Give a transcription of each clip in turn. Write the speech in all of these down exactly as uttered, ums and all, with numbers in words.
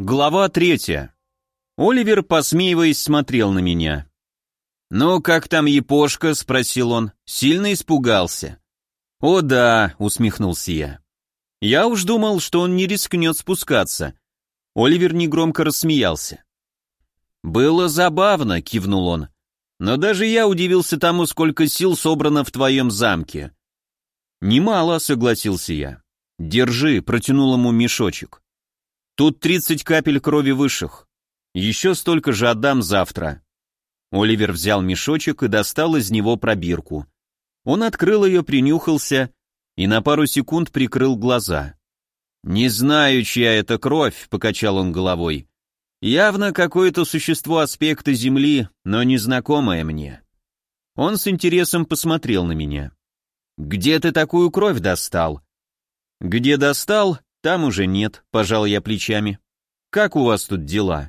Глава третья. Оливер, посмеиваясь, смотрел на меня. «Ну, как там Япошка?» — спросил он. «Сильно испугался?» «О да», — усмехнулся я. «Я уж думал, что он не рискнет спускаться». Оливер негромко рассмеялся. «Было забавно», — кивнул он. «Но даже я удивился тому, сколько сил собрано в твоем замке». «Немало», — согласился я. «Держи», — протянул ему мешочек. «Тут тридцать капель крови высших. Еще столько же отдам завтра». Оливер взял мешочек и достал из него пробирку. Он открыл ее, принюхался и на пару секунд прикрыл глаза. «Не знаю, чья это кровь», — покачал он головой. «Явно какое-то существо аспекта Земли, но незнакомое мне». Он с интересом посмотрел на меня. «Где ты такую кровь достал?» «Где достал, там уже нет», — пожал я плечами. «Как у вас тут дела?»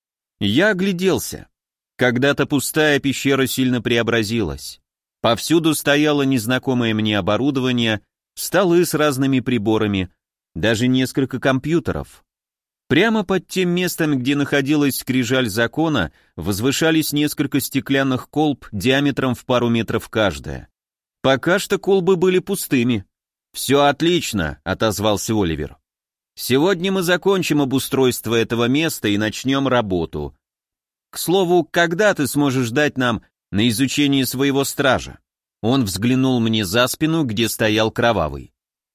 Я огляделся. Когда-то пустая пещера сильно преобразилась. Повсюду стояло незнакомое мне оборудование, столы с разными приборами, даже несколько компьютеров. Прямо под тем местом, где находилась скрижаль закона, возвышались несколько стеклянных колб диаметром в пару метров каждая. Пока что колбы были пустыми. «Все отлично», — отозвался Оливер. «Сегодня мы закончим обустройство этого места и начнем работу. К слову, когда ты сможешь дать нам на изучение своего стража?» Он взглянул мне за спину, где стоял Кровавый.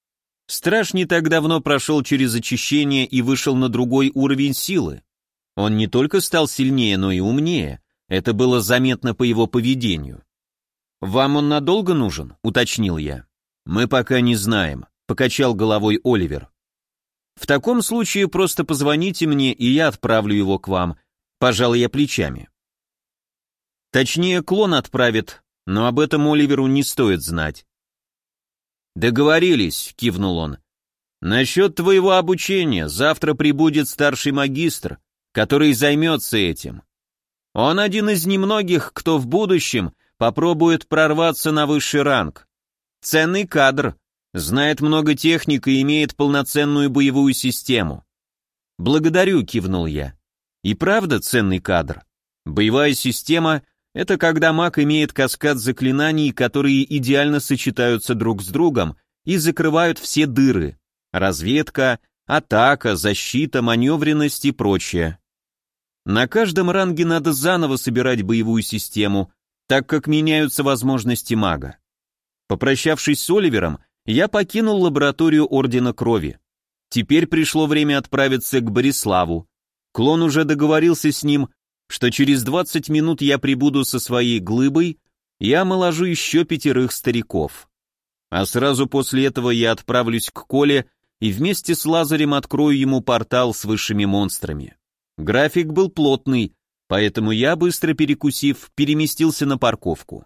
Страж не так давно прошел через очищение и вышел на другой уровень силы. Он не только стал сильнее, но и умнее. Это было заметно по его поведению. «Вам он надолго нужен?» — уточнил я. «Мы пока не знаем», — покачал головой Оливер. «В таком случае просто позвоните мне, и я отправлю его к вам», — пожал я плечами. Точнее, клон отправит, но об этом Оливеру не стоит знать. «Договорились», — кивнул он. «Насчет твоего обучения завтра прибудет старший магистр, который займется этим. Он один из немногих, кто в будущем попробует прорваться на высший ранг. Ценный кадр, знает много техник и имеет полноценную боевую систему». «Благодарю», — кивнул я. «И правда ценный кадр. Боевая система — это когда маг имеет каскад заклинаний, которые идеально сочетаются друг с другом и закрывают все дыры. Разведка, атака, защита, маневренность и прочее. На каждом ранге надо заново собирать боевую систему, так как меняются возможности мага. Попрощавшись с Оливером, я покинул лабораторию Ордена Крови. Теперь пришло время отправиться к Бориславу. Клон уже договорился с ним, что через двадцать минут я прибуду со своей глыбой и омоложу еще пятерых стариков. А сразу после этого я отправлюсь к Коле и вместе с Лазарем открою ему портал с высшими монстрами. График был плотный, поэтому я, быстро перекусив, переместился на парковку.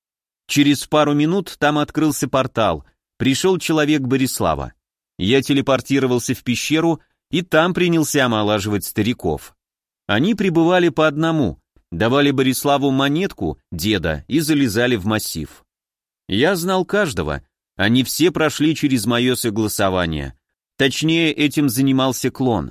Через пару минут там открылся портал, пришел человек Борислава. Я телепортировался в пещеру и там принялся омолаживать стариков. Они прибывали по одному, давали Бориславу монетку, деда, и залезали в массив. Я знал каждого, они все прошли через мое согласование. Точнее, этим занимался клон.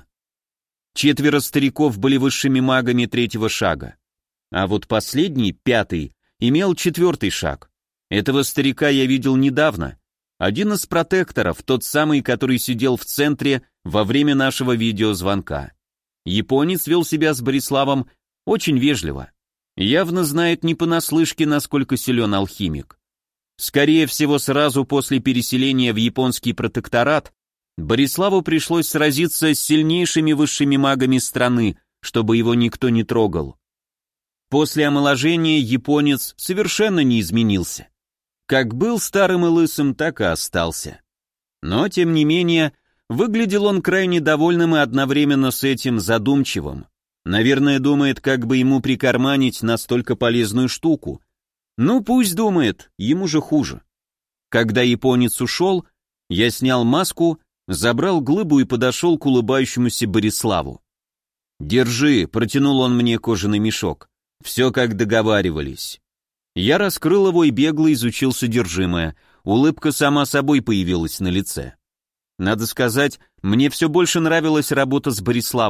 Четверо стариков были высшими магами третьего шага. А вот последний, пятый, имел четвертый шаг. Этого старика я видел недавно. Один из протекторов, тот самый, который сидел в центре во время нашего видеозвонка. Японец вел себя с Бориславом очень вежливо. Явно знает не понаслышке, насколько силен алхимик. Скорее всего, сразу после переселения в японский протекторат Бориславу пришлось сразиться с сильнейшими высшими магами страны, чтобы его никто не трогал. После омоложения японец совершенно не изменился. Как был старым и лысым, так и остался. Но, тем не менее, выглядел он крайне довольным и одновременно с этим задумчивым. Наверное, думает, как бы ему прикарманить настолько полезную штуку. Ну, пусть думает, ему же хуже. Когда японец ушел, я снял маску, забрал глыбу и подошел к улыбающемуся Бориславу. «Держи», — протянул он мне кожаный мешок. «Все как договаривались». Я раскрыл его и бегло изучил содержимое. Улыбка сама собой появилась на лице. Надо сказать, мне все больше нравилась работа с Бориславом.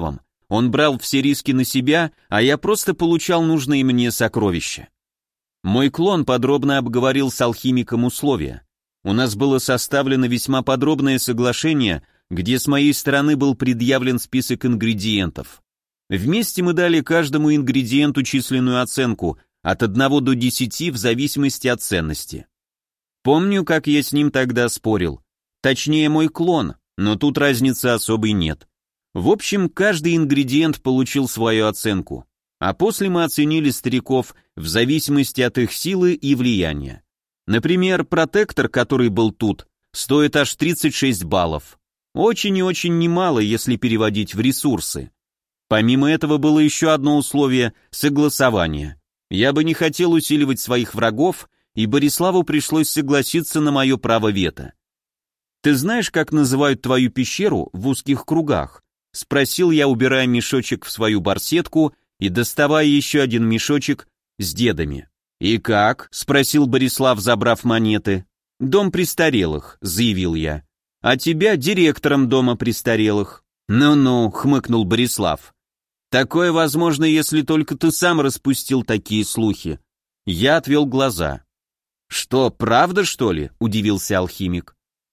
Он брал все риски на себя, а я просто получал нужные мне сокровища. Мой клон подробно обговорил с алхимиком условия. У нас было составлено весьма подробное соглашение, где с моей стороны был предъявлен список ингредиентов. Вместе мы дали каждому ингредиенту численную оценку от одного до десяти в зависимости от ценности. Помню, как я с ним тогда спорил. Точнее, мой клон, но тут разницы особой нет. В общем, каждый ингредиент получил свою оценку, а после мы оценили стариков в зависимости от их силы и влияния. Например, протектор, который был тут, стоит аж тридцать шесть баллов. Очень и очень немало, если переводить в ресурсы. Помимо этого было еще одно условие – согласование. Я бы не хотел усиливать своих врагов, и Бориславу пришлось согласиться на мое право вето. «Ты знаешь, как называют твою пещеру в узких кругах?» — спросил я, убирая мешочек в свою барсетку и доставая еще один мешочек с дедами. «И как?» — спросил Борислав, забрав монеты. «Дом престарелых», — заявил я. «А тебя директором дома престарелых». «Ну-ну», — хмыкнул Борислав. «Такое возможно, если только ты сам распустил такие слухи». Я отвел глаза. «Что, правда, что ли?» — удивился алхимик.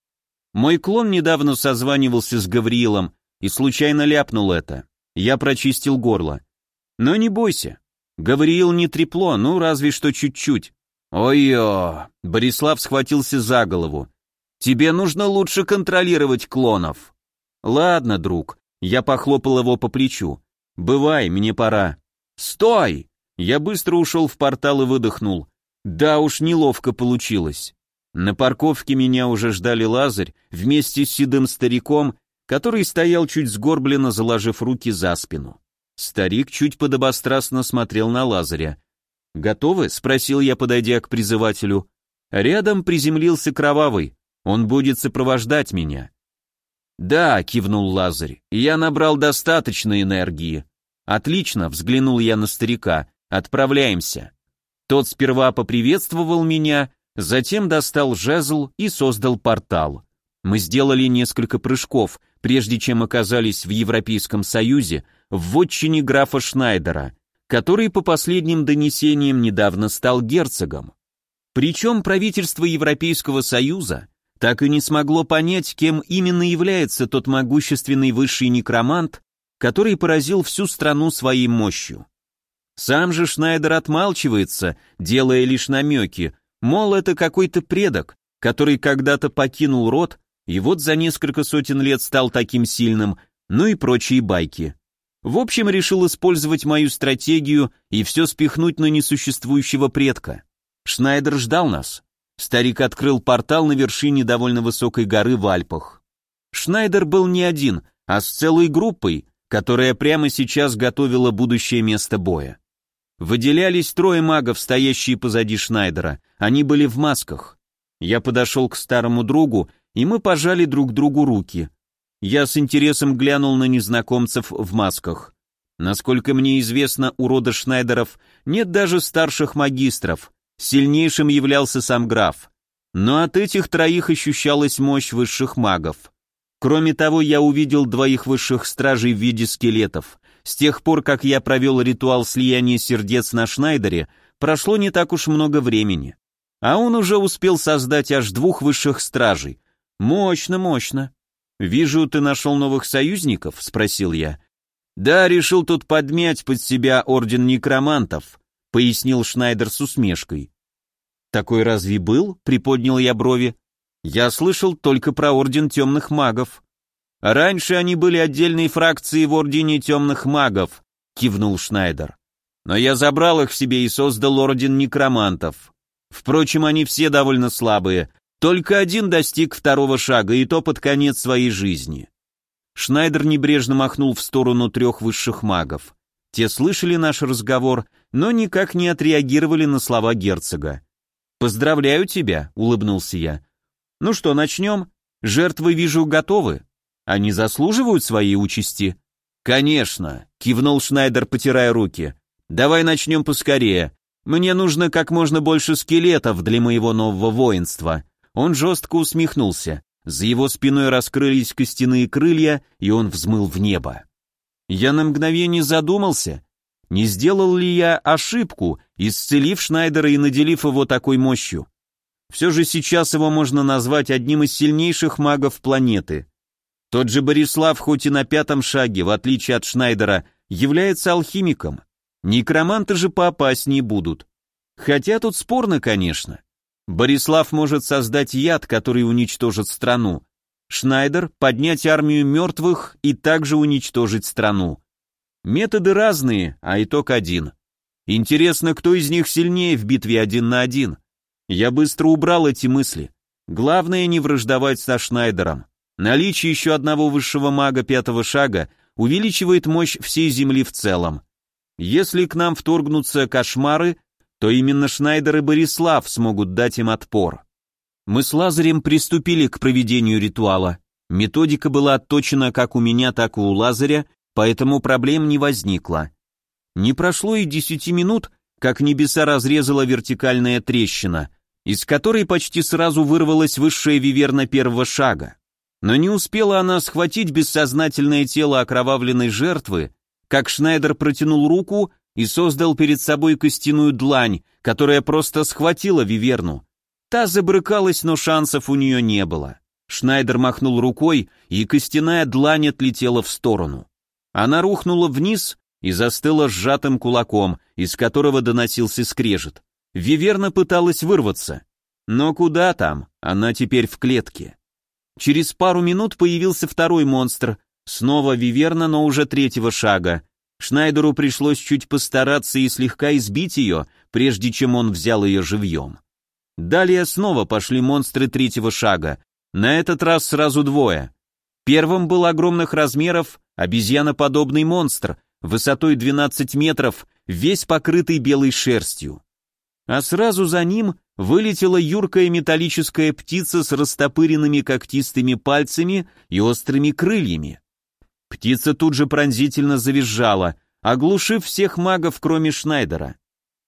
Мой клон недавно созванивался с Гавриилом и случайно ляпнул это. Я прочистил горло. Но не бойся. Гавриил не трепло, ну разве что чуть-чуть. Ой-ё, Борислав схватился за голову. Тебе нужно лучше контролировать клонов. Ладно, друг. Я похлопал его по плечу. Бывай, мне пора. Стой! Я быстро ушел в портал и выдохнул. Да уж, неловко получилось. На парковке меня уже ждали Лазарь вместе с седым стариком, который стоял чуть сгорбленно, заложив руки за спину. Старик чуть подобострастно смотрел на Лазаря. «Готовы?» — спросил я, подойдя к призывателю. Рядом приземлился Кровавый. Он будет сопровождать меня. «Да», — кивнул Лазарь, — «я набрал достаточно энергии». «Отлично», — взглянул я на старика, — «отправляемся». Тот сперва поприветствовал меня, затем достал жезл и создал портал. Мы сделали несколько прыжков, прежде чем оказались в Европейском Союзе, в вотчине графа Шнайдера, который по последним донесениям недавно стал герцогом. Причем правительство Европейского Союза так и не смогло понять, кем именно является тот могущественный высший некромант, который поразил всю страну своей мощью. Сам же Шнайдер отмалчивается, делая лишь намеки, мол, это какой-то предок, который когда-то покинул род, и вот за несколько сотен лет стал таким сильным, ну и прочие байки. В общем, решил использовать мою стратегию и все спихнуть на несуществующего предка. Шнайдер ждал нас. Старик открыл портал на вершине довольно высокой горы в Альпах. Шнайдер был не один, а с целой группой, которая прямо сейчас готовила будущее место боя. Выделялись трое магов, стоящие позади Шнайдера. Они были в масках. Я подошел к старому другу, и мы пожали друг другу руки. Я с интересом глянул на незнакомцев в масках. Насколько мне известно, у рода Шнайдеров нет даже старших магистров. Сильнейшим являлся сам граф. Но от этих троих ощущалась мощь высших магов. Кроме того, я увидел двоих высших стражей в виде скелетов. С тех пор, как я провел ритуал слияния сердец на Шнайдере, прошло не так уж много времени. А он уже успел создать аж двух высших стражей. Мощно, мощно. «Вижу, ты нашел новых союзников?» — спросил я. «Да, решил тут подмять под себя орден некромантов», — пояснил Шнайдер с усмешкой. «Такой разве был?» — приподнял я брови. «Я слышал только про орден темных магов». «Раньше они были отдельной фракцией в ордене темных магов», — кивнул Шнайдер. «Но я забрал их в себе и создал орден некромантов. Впрочем, они все довольно слабые, только один достиг второго шага, и то под конец своей жизни». Шнайдер небрежно махнул в сторону трех высших магов. Те слышали наш разговор, но никак не отреагировали на слова герцога. «Поздравляю тебя», — улыбнулся я. «Ну что, начнем? Жертвы, вижу, готовы. Они заслуживают своей участи?» «Конечно», — кивнул Шнайдер, потирая руки. «Давай начнем поскорее. Мне нужно как можно больше скелетов для моего нового воинства». Он жестко усмехнулся. За его спиной раскрылись костяные крылья, и он взмыл в небо. Я на мгновение задумался, не сделал ли я ошибку, исцелив Шнайдера и наделив его такой мощью. Все же сейчас его можно назвать одним из сильнейших магов планеты. Тот же Борислав, хоть и на пятом шаге, в отличие от Шнайдера, является алхимиком. Некроманты же поопаснее будут. Хотя тут спорно, конечно. Борислав может создать яд, который уничтожит страну. Шнайдер — поднять армию мертвых и также уничтожить страну. Методы разные, а итог один. Интересно, кто из них сильнее в битве один на один? Я быстро убрал эти мысли. Главное не враждовать со Шнайдером. Наличие еще одного высшего мага пятого шага увеличивает мощь всей Земли в целом. Если к нам вторгнутся кошмары, то именно Шнайдер и Борислав смогут дать им отпор. Мы с Лазарем приступили к проведению ритуала. Методика была отточена как у меня, так и у Лазаря, поэтому проблем не возникло. Не прошло и десяти минут, как небеса разрезала вертикальная трещина, из которой почти сразу вырвалась высшая виверна первого шага. Но не успела она схватить бессознательное тело окровавленной жертвы, как Шнайдер протянул руку и создал перед собой костяную длань, которая просто схватила виверну. Та забрыкалась, но шансов у нее не было. Шнайдер махнул рукой, и костяная длань отлетела в сторону. Она рухнула вниз и застыла сжатым кулаком, из которого доносился скрежет. Виверна пыталась вырваться. Но куда там, она теперь в клетке. Через пару минут появился второй монстр, снова виверна, но уже третьего шага. Шнайдеру пришлось чуть постараться и слегка избить ее, прежде чем он взял ее живьем. Далее снова пошли монстры третьего шага, на этот раз сразу двое. Первым был огромных размеров обезьяноподобный монстр, высотой двенадцать метров, весь покрытый белой шерстью. А сразу за ним вылетела юркая металлическая птица с растопыренными когтистыми пальцами и острыми крыльями. Птица тут же пронзительно завизжала, оглушив всех магов, кроме Шнайдера.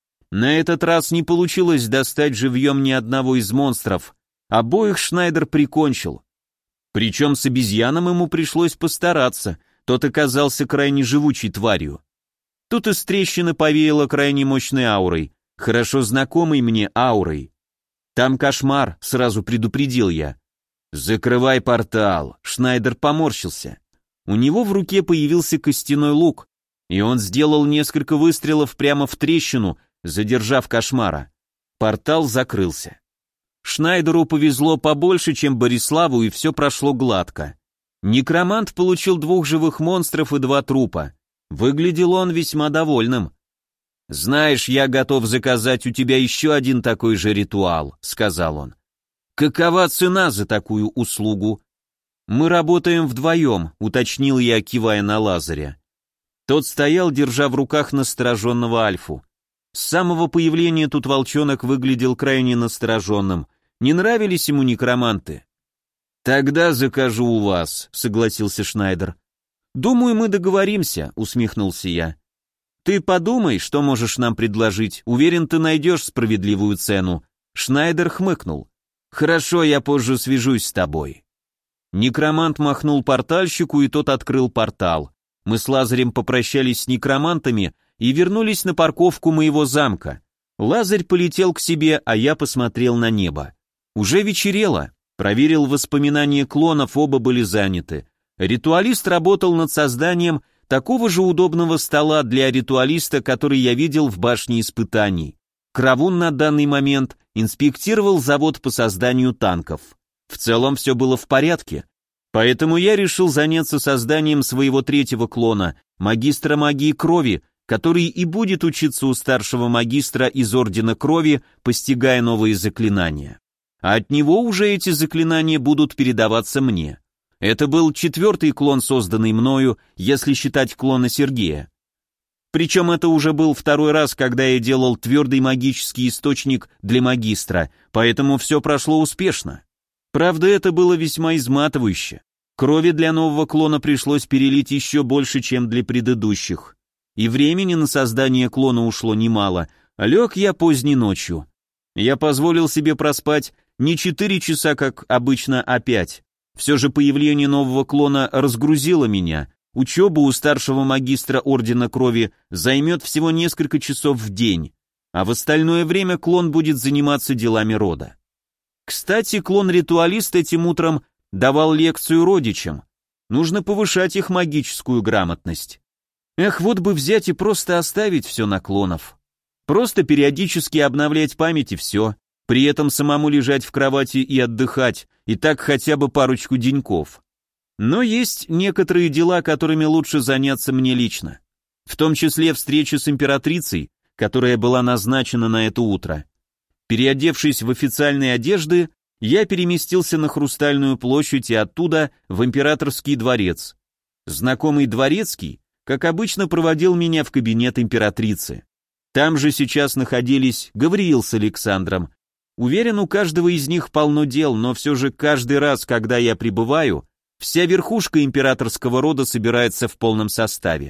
На этот раз не получилось достать живьем ни одного из монстров, обоих Шнайдер прикончил. Причем с обезьяном ему пришлось постараться, тот оказался крайне живучей тварью. Тут из трещины повеяло крайне мощной аурой, хорошо знакомой мне аурой. «Там кошмар», — сразу предупредил я. «Закрывай портал», — Шнайдер поморщился. У него в руке появился костяной лук, и он сделал несколько выстрелов прямо в трещину, задержав кошмара. Портал закрылся. Шнайдеру повезло побольше, чем Бориславу, и все прошло гладко. Некромант получил двух живых монстров и два трупа. Выглядел он весьма довольным. «Знаешь, я готов заказать у тебя еще один такой же ритуал», — сказал он. «Какова цена за такую услугу?» «Мы работаем вдвоем», — уточнил я, кивая на Лазаря. Тот стоял, держа в руках настороженного Альфу. С самого появления тут волчонок выглядел крайне настороженным. Не нравились ему некроманты. «Тогда закажу у вас», — согласился Шнайдер. «Думаю, мы договоримся», — усмехнулся я. «Ты подумай, что можешь нам предложить. Уверен, ты найдешь справедливую цену». Шнайдер хмыкнул. «Хорошо, я позже свяжусь с тобой». Некромант махнул портальщику, и тот открыл портал. Мы с Лазарем попрощались с некромантами и вернулись на парковку моего замка. Лазарь полетел к себе, а я посмотрел на небо. Уже вечерело. Проверил воспоминания клонов, оба были заняты. Ритуалист работал над созданием такого же удобного стола для ритуалиста, который я видел в башне испытаний. Кравун на данный момент инспектировал завод по созданию танков. В целом все было в порядке. Поэтому я решил заняться созданием своего третьего клона, магистра магии крови, который и будет учиться у старшего магистра из Ордена Крови, постигая новые заклинания. А от него уже эти заклинания будут передаваться мне. Это был четвертый клон, созданный мною, если считать клона Сергея. Причем это уже был второй раз, когда я делал твердый магический источник для магистра, поэтому все прошло успешно. Правда, это было весьма изматывающе. Крови для нового клона пришлось перелить еще больше, чем для предыдущих. И времени на создание клона ушло немало. Лег я поздней ночью. Я позволил себе проспать не четыре часа, как обычно, а пять. Все же появление нового клона разгрузило меня. учеба у старшего магистра Ордена Крови займет всего несколько часов в день, а в остальное время клон будет заниматься делами рода. Кстати, клон-ритуалист этим утром давал лекцию родичам. Нужно повышать их магическую грамотность. Эх, вот бы взять и просто оставить все на клонов. Просто периодически обновлять память и все, при этом самому лежать в кровати и отдыхать, и так хотя бы парочку деньков. Но есть некоторые дела, которыми лучше заняться мне лично. В том числе встреча с императрицей, которая была назначена на это утро. Переодевшись в официальные одежды, я переместился на Хрустальную площадь и оттуда в Императорский дворец. Знакомый дворецкий, как обычно, проводил меня в кабинет императрицы. Там же сейчас находились Гавриил с Александром. Уверен, у каждого из них полно дел, но все же каждый раз, когда я прибываю, вся верхушка императорского рода собирается в полном составе.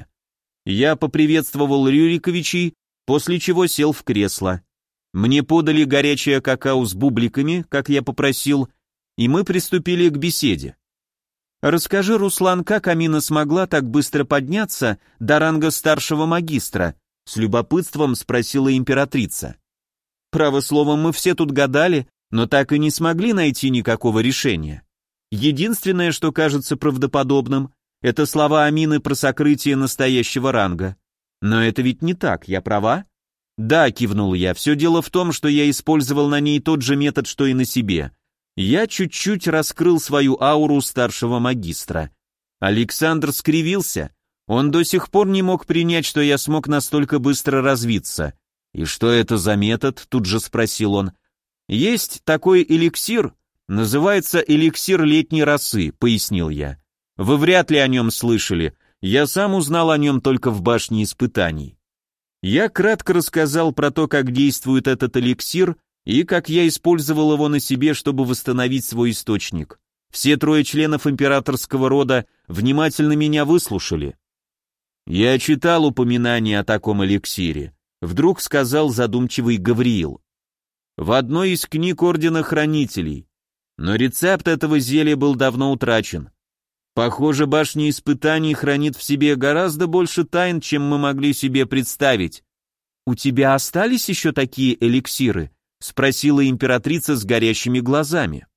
Я поприветствовал Рюриковичей, после чего сел в кресло. Мне подали горячее какао с бубликами, как я попросил, и мы приступили к беседе. «Расскажи, Руслан, как Амина смогла так быстро подняться до ранга старшего магистра?» — с любопытством спросила императрица. «Право слово, мы все тут гадали, но так и не смогли найти никакого решения. Единственное, что кажется правдоподобным, это слова Амины про сокрытие настоящего ранга. Но это ведь не так, я права?» «Да», — кивнул я, — «все дело в том, что я использовал на ней тот же метод, что и на себе. Я чуть-чуть раскрыл свою ауру старшего магистра». Александр скривился. Он до сих пор не мог принять, что я смог настолько быстро развиться. «И что это за метод?» — тут же спросил он. «Есть такой эликсир, называется эликсир летней росы», — пояснил я. «Вы вряд ли о нем слышали, я сам узнал о нем только в башне испытаний». Я кратко рассказал про то, как действует этот эликсир и как я использовал его на себе, чтобы восстановить свой источник. Все трое членов императорского рода внимательно меня выслушали. «Я читал упоминание о таком эликсире», — вдруг сказал задумчивый Гавриил. «В одной из книг Ордена Хранителей. Но рецепт этого зелья был давно утрачен. Похоже, башня испытаний хранит в себе гораздо больше тайн, чем мы могли себе представить». «У тебя остались еще такие эликсиры?» — спросила императрица с горящими глазами.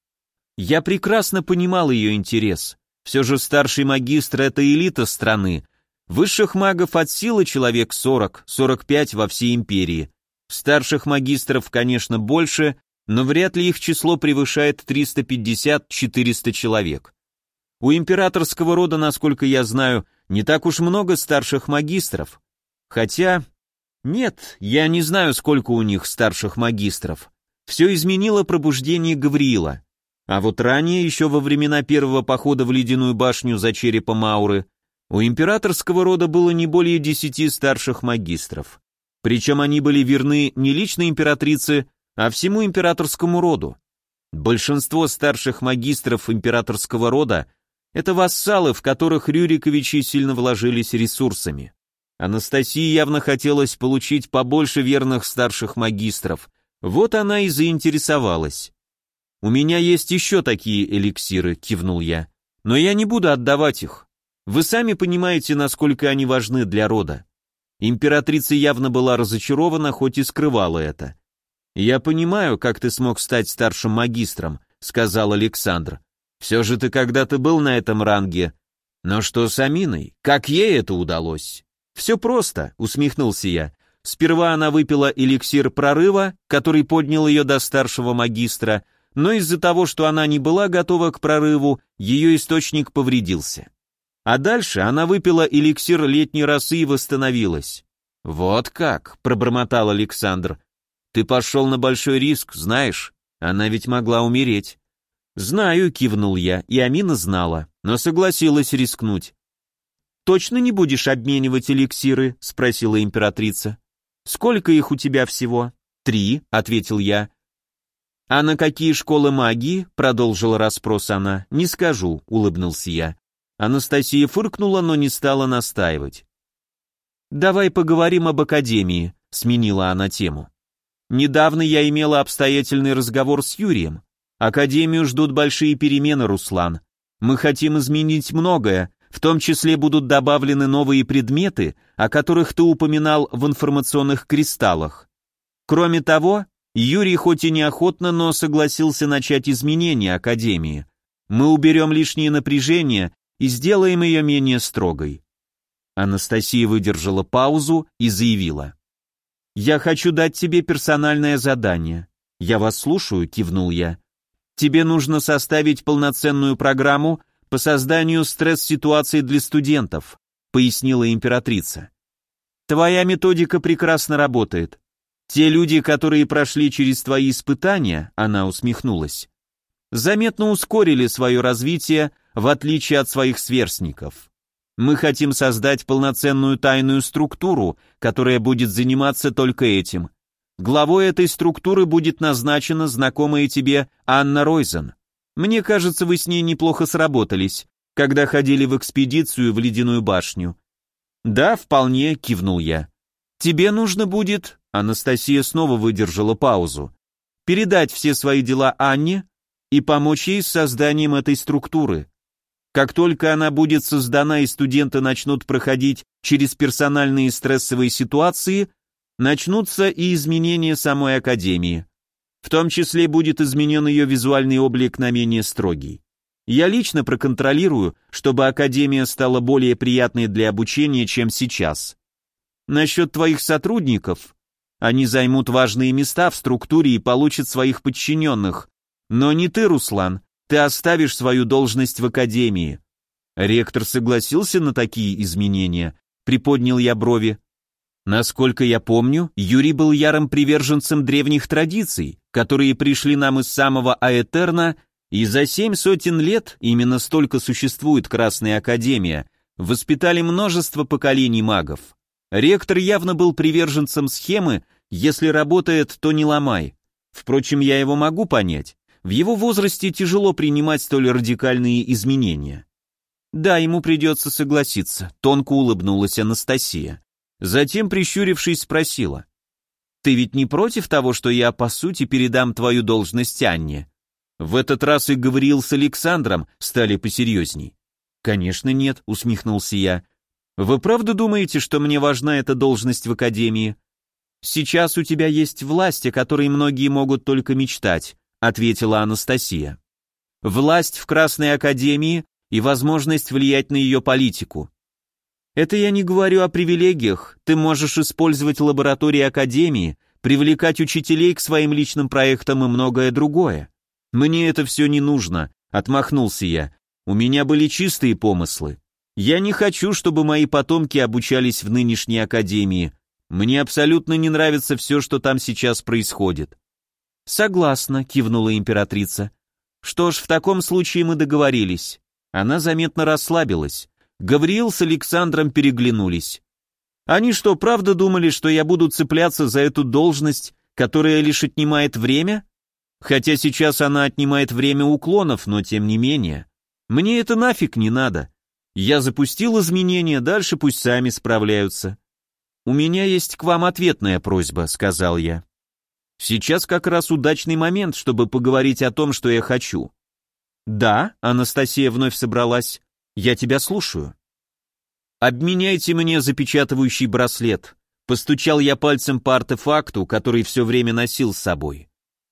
Я прекрасно понимал ее интерес. Все же старший магистр — это элита страны. Высших магов от силы человек сорок, сорок пять во всей империи. Старших магистров, конечно, больше, но вряд ли их число превышает триста пятьдесят - четыреста человек. У императорского рода, насколько я знаю, не так уж много старших магистров. Хотя... Нет, я не знаю, сколько у них старших магистров. Все изменило пробуждение Гавриила. А вот ранее, еще во времена первого похода в Ледяную башню за черепом Ауры, у императорского рода было не более десяти старших магистров. Причем они были верны не лично императрице, а всему императорскому роду. Большинство старших магистров императорского рода это вассалы, в которых Рюриковичи сильно вложились ресурсами. Анастасии явно хотелось получить побольше верных старших магистров. Вот она и заинтересовалась. «У меня есть еще такие эликсиры», — кивнул я. «Но я не буду отдавать их. Вы сами понимаете, насколько они важны для рода». Императрица явно была разочарована, хоть и скрывала это. «Я понимаю, как ты смог стать старшим магистром», — сказал Александр. «Все же ты когда-то был на этом ранге. Но что с Аминой? Как ей это удалось?» «Все просто», — усмехнулся я. «Сперва она выпила эликсир прорыва, который поднял ее до старшего магистра, но из-за того, что она не была готова к прорыву, ее источник повредился. А дальше она выпила эликсир летней росы и восстановилась». «Вот как», — пробормотал Александр. «Ты пошел на большой риск, знаешь, она ведь могла умереть». «Знаю», — кивнул я, и Амина знала, но согласилась рискнуть. «Точно не будешь обменивать эликсиры?» — спросила императрица. «Сколько их у тебя всего?» «Три», — ответил я. «А на какие школы магии?» — продолжила расспрос она. «Не скажу», — улыбнулся я. Анастасия фыркнула, но не стала настаивать. «Давай поговорим об академии», — сменила она тему. «Недавно я имела обстоятельный разговор с Юрием. Академию ждут большие перемены, Руслан. Мы хотим изменить многое, В том числе будут добавлены новые предметы, о которых ты упоминал в информационных кристаллах. Кроме того, Юрий хоть и неохотно, но согласился начать изменения Академии. Мы уберем лишнее напряжение и сделаем ее менее строгой. Анастасия выдержала паузу и заявила: «Я хочу дать тебе персональное задание». «Я вас слушаю», — кивнул я. «Тебе нужно составить полноценную программу по созданию стресс-ситуации для студентов», — пояснила императрица. «Твоя методика прекрасно работает. Те люди, которые прошли через твои испытания», — она усмехнулась, «заметно ускорили свое развитие, в отличие от своих сверстников. Мы хотим создать полноценную тайную структуру, которая будет заниматься только этим. Главой этой структуры будет назначена знакомая тебе Анна Ройзен. Мне кажется, вы с ней неплохо сработались, когда ходили в экспедицию в Ледяную башню». «Да, вполне», — кивнул я. «Тебе нужно будет...» — Анастасия снова выдержала паузу. «Передать все свои дела Анне и помочь ей с созданием этой структуры. Как только она будет создана и студенты начнут проходить через персональные стрессовые ситуации, начнутся и изменения самой Академии. В том числе будет изменен ее визуальный облик на менее строгий. Я лично проконтролирую, чтобы Академия стала более приятной для обучения, чем сейчас. Насчет твоих сотрудников, они займут важные места в структуре и получат своих подчиненных. Но не ты, Руслан, ты оставишь свою должность в Академии». Ректор согласился на такие изменения, приподнял я брови. Насколько я помню, Юрий был ярым приверженцем древних традиций, которые пришли нам из самого Аэтерна, и за семь сотен лет, именно столько существует Красная Академия, воспитали множество поколений магов. Ректор явно был приверженцем схемы «если работает, то не ломай». Впрочем, я его могу понять. В его возрасте тяжело принимать столь радикальные изменения. Да, ему придется согласиться, тонко улыбнулась Анастасия. Затем, прищурившись, спросила: «Ты ведь не против того, что я, по сути, передам твою должность Анне?» В этот раз и Гавриил с Александром стали посерьезней. «Конечно нет», — усмехнулся я. «Вы правда думаете, что мне важна эта должность в Академии?» «Сейчас у тебя есть власть, о которой многие могут только мечтать», — ответила Анастасия. «Власть в Красной Академии и возможность влиять на ее политику. Это я не говорю о привилегиях, ты можешь использовать лаборатории Академии, привлекать учителей к своим личным проектам и многое другое. Мне это все не нужно», — отмахнулся я. «У меня были чистые помыслы. Я не хочу, чтобы мои потомки обучались в нынешней Академии. Мне абсолютно не нравится все, что там сейчас происходит». «Согласна», — кивнула императрица. «Что ж, в таком случае мы договорились». Она заметно расслабилась. Гавриил с Александром переглянулись. Они что, правда думали, что я буду цепляться за эту должность, которая лишь отнимает время? Хотя сейчас она отнимает время уклонов, но тем не менее. Мне это нафиг не надо. Я запустил изменения, дальше пусть сами справляются. «У меня есть к вам ответная просьба», — сказал я. «Сейчас как раз удачный момент, чтобы поговорить о том, что я хочу». «Да», — Анастасия вновь собралась, — «я тебя слушаю». «Обменяйте мне запечатывающий браслет», — постучал я пальцем по артефакту, который все время носил с собой.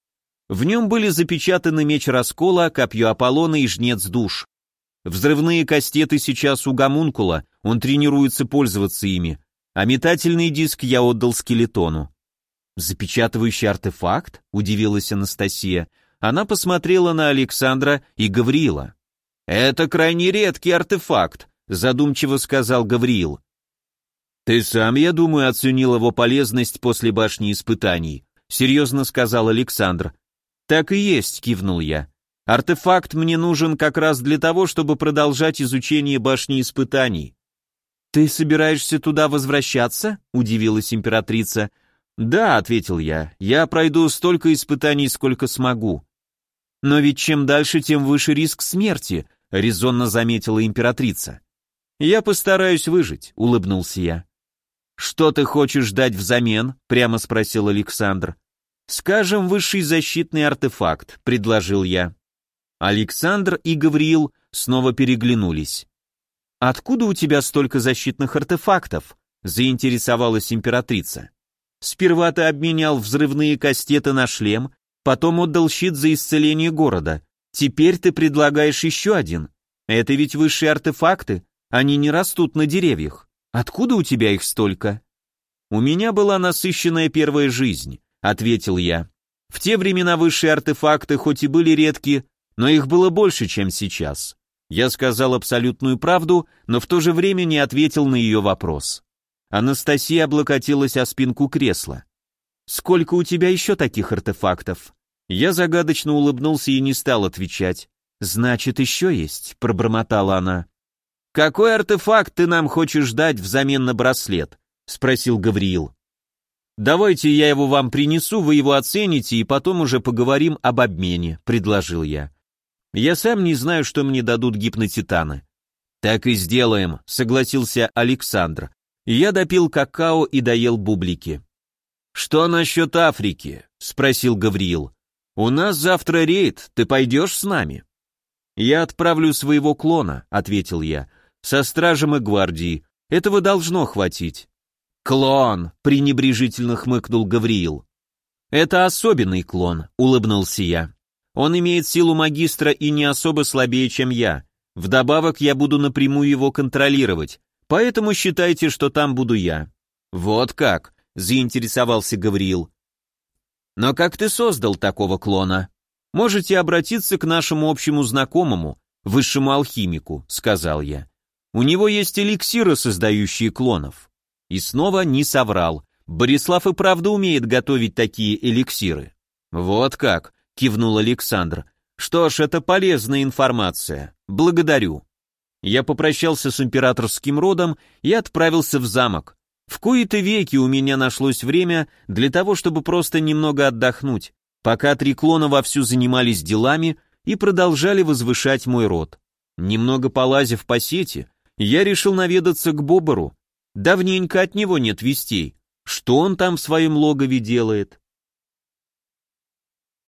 В нем были запечатаны меч Раскола, копье Аполлона и жнец душ. Взрывные кастеты сейчас у гомункула, он тренируется пользоваться ими, а метательный диск я отдал скелетону. «Запечатывающий артефакт?» — удивилась Анастасия. Она посмотрела на Александра и Гавриила. «Это крайне редкий артефакт», — задумчиво сказал Гавриил. «Ты сам, я думаю, оценил его полезность после башни испытаний», — серьезно сказал Александр. «Так и есть», — кивнул я. «Артефакт мне нужен как раз для того, чтобы продолжать изучение башни испытаний». «Ты собираешься туда возвращаться?» — удивилась императрица. «Да», — ответил я, — «я пройду столько испытаний, сколько смогу». «Но ведь чем дальше, тем выше риск смерти», — резонно заметила императрица. «Я постараюсь выжить», — улыбнулся я. «Что ты хочешь дать взамен?» — прямо спросил Александр. «Скажем, высший защитный артефакт», — предложил я. Александр и Гавриил снова переглянулись. «Откуда у тебя столько защитных артефактов?» — заинтересовалась императрица. «Сперва ты обменял взрывные кастеты на шлем, потом отдал щит за исцеление города. Теперь ты предлагаешь еще один. Это ведь высшие артефакты, они не растут на деревьях. Откуда у тебя их столько?» «У меня была насыщенная первая жизнь», — ответил я. «В те времена высшие артефакты хоть и были редки, но их было больше, чем сейчас». Я сказал абсолютную правду, но в то же время не ответил на ее вопрос. Анастасия облокотилась о спинку кресла. «Сколько у тебя еще таких артефактов?» Я загадочно улыбнулся и не стал отвечать. «Значит, еще есть», — пробормотала она. «Какой артефакт ты нам хочешь дать взамен на браслет?» — спросил Гавриил. «Давайте я его вам принесу, вы его оцените, и потом уже поговорим об обмене», — предложил я. «Я сам не знаю, что мне дадут гипнотитаны». «Так и сделаем», — согласился Александр. Я допил какао и доел бублики. «Что насчет Африки?» — спросил Гавриил. «У нас завтра рейд, ты пойдешь с нами?» «Я отправлю своего клона», — ответил я, — «со стражем и гвардией. Этого должно хватить». «Клон», — пренебрежительно хмыкнул Гавриил. «Это особенный клон», — улыбнулся я. «Он имеет силу магистра и не особо слабее, чем я. Вдобавок я буду напрямую его контролировать, поэтому считайте, что там буду я». «Вот как», — заинтересовался Гавриил. «Но как ты создал такого клона?» «Можете обратиться к нашему общему знакомому, высшему алхимику», — сказал я. «У него есть эликсиры, создающие клонов». И снова не соврал. Борислав и правда умеет готовить такие эликсиры. «Вот как», — кивнул Александр. «Что ж, это полезная информация. Благодарю». Я попрощался с императорским родом и отправился в замок. В кои-то веки у меня нашлось время для того, чтобы просто немного отдохнуть, пока три клона вовсю занимались делами и продолжали возвышать мой род. Немного полазив по сети, я решил наведаться к Бобору. Давненько от него нет вестей. Что он там в своем логове делает?